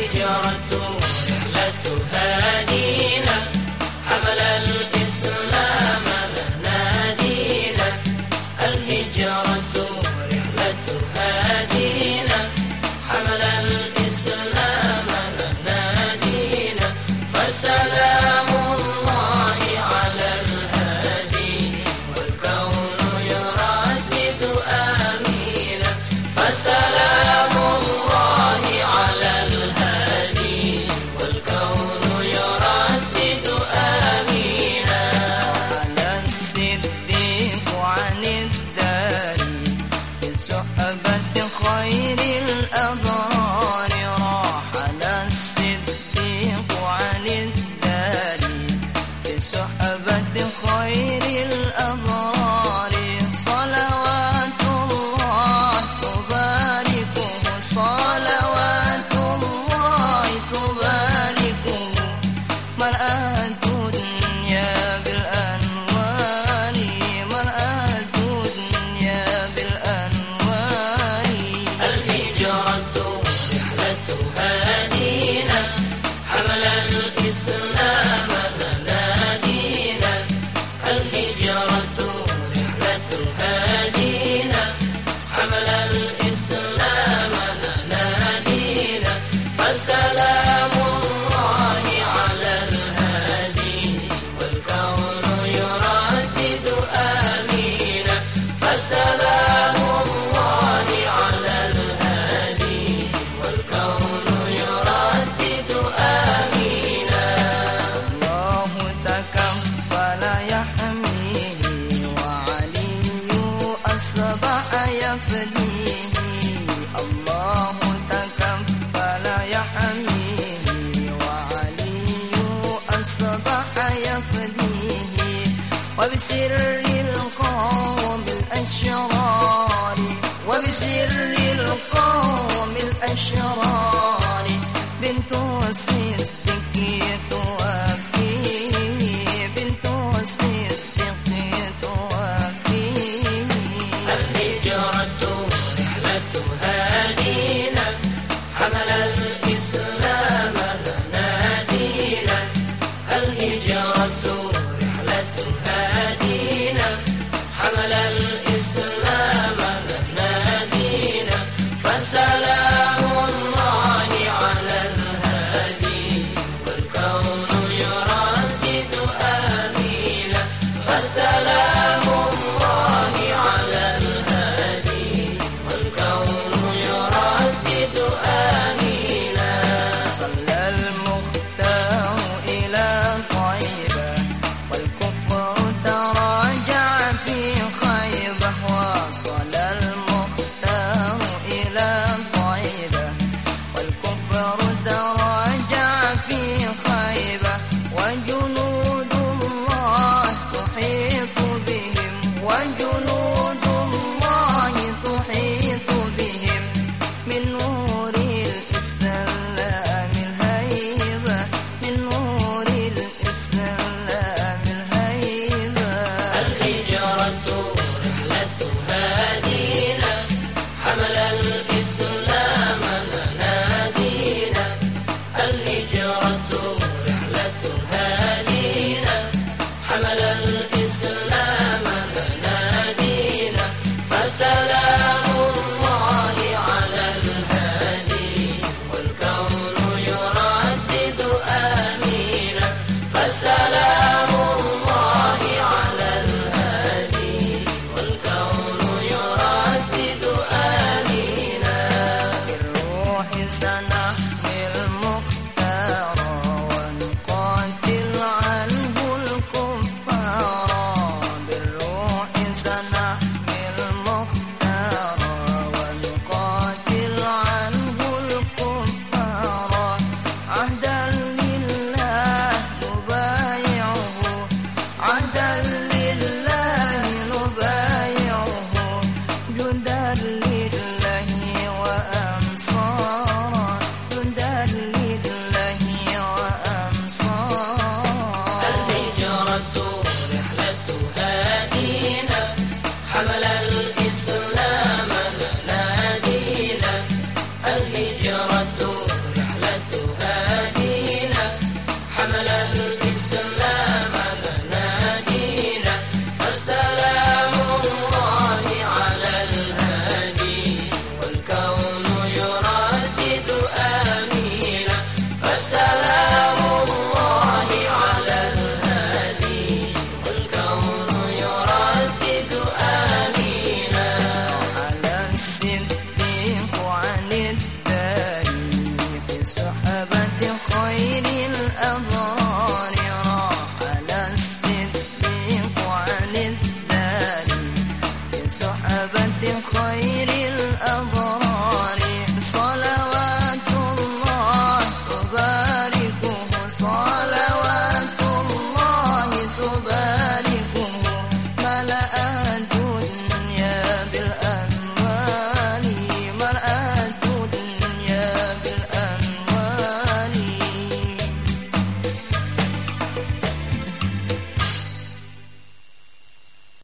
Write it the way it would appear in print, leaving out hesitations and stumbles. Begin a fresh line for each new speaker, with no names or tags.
الهجرة رحلة هادينا، حمل الإسلام لنا دينا. الهجرة رحلة هادينا، حمل الإسلام لنا دينا. فسلام الله على الهادي والكون يردد آمينا. فسلام الله على الهادي والكون يردد آمينا.
على الصديق عن الداري في صحبة خير الأبرار راح. على الصديق عن الداري في صحبة خير الأبرار صلوات الله تباركه، صلوات الله تباركه. مرأى الدنيا بالأنوار، مرأى الدنيا بالأنوار.
الهجرة رحلة هادينا، حمل الإسلام لنا دينا. الهجرة رحلة هادينا، حمل الإسلام لنا دينا. فسلام الله على الهادي والكون يردد آمينا. فسلام الله على الهادي والكون يردد آمينا.
الله تكفل يحميه وعلي أصبح يفديه. الله تكفل يحميه وعلي أصبح يفديه. وبسر القوم الأشرار، وبسر القوم الأشرار بنت الصديق توفيه، بنت الصديق توفيه.
الهجرة رحلة هادينا، حمل الإسلام لنا دينا. الهجرة رحلة هادينا، حمل الإسلام لنا دينا. فسلام الله على الهادي والكون يردد آمينا. فسلام الله على الهادي والكون يردد آمينا.
صلى المختار إلى طيبة والكفر تراجع في خيبة. صحبة خير الأبرار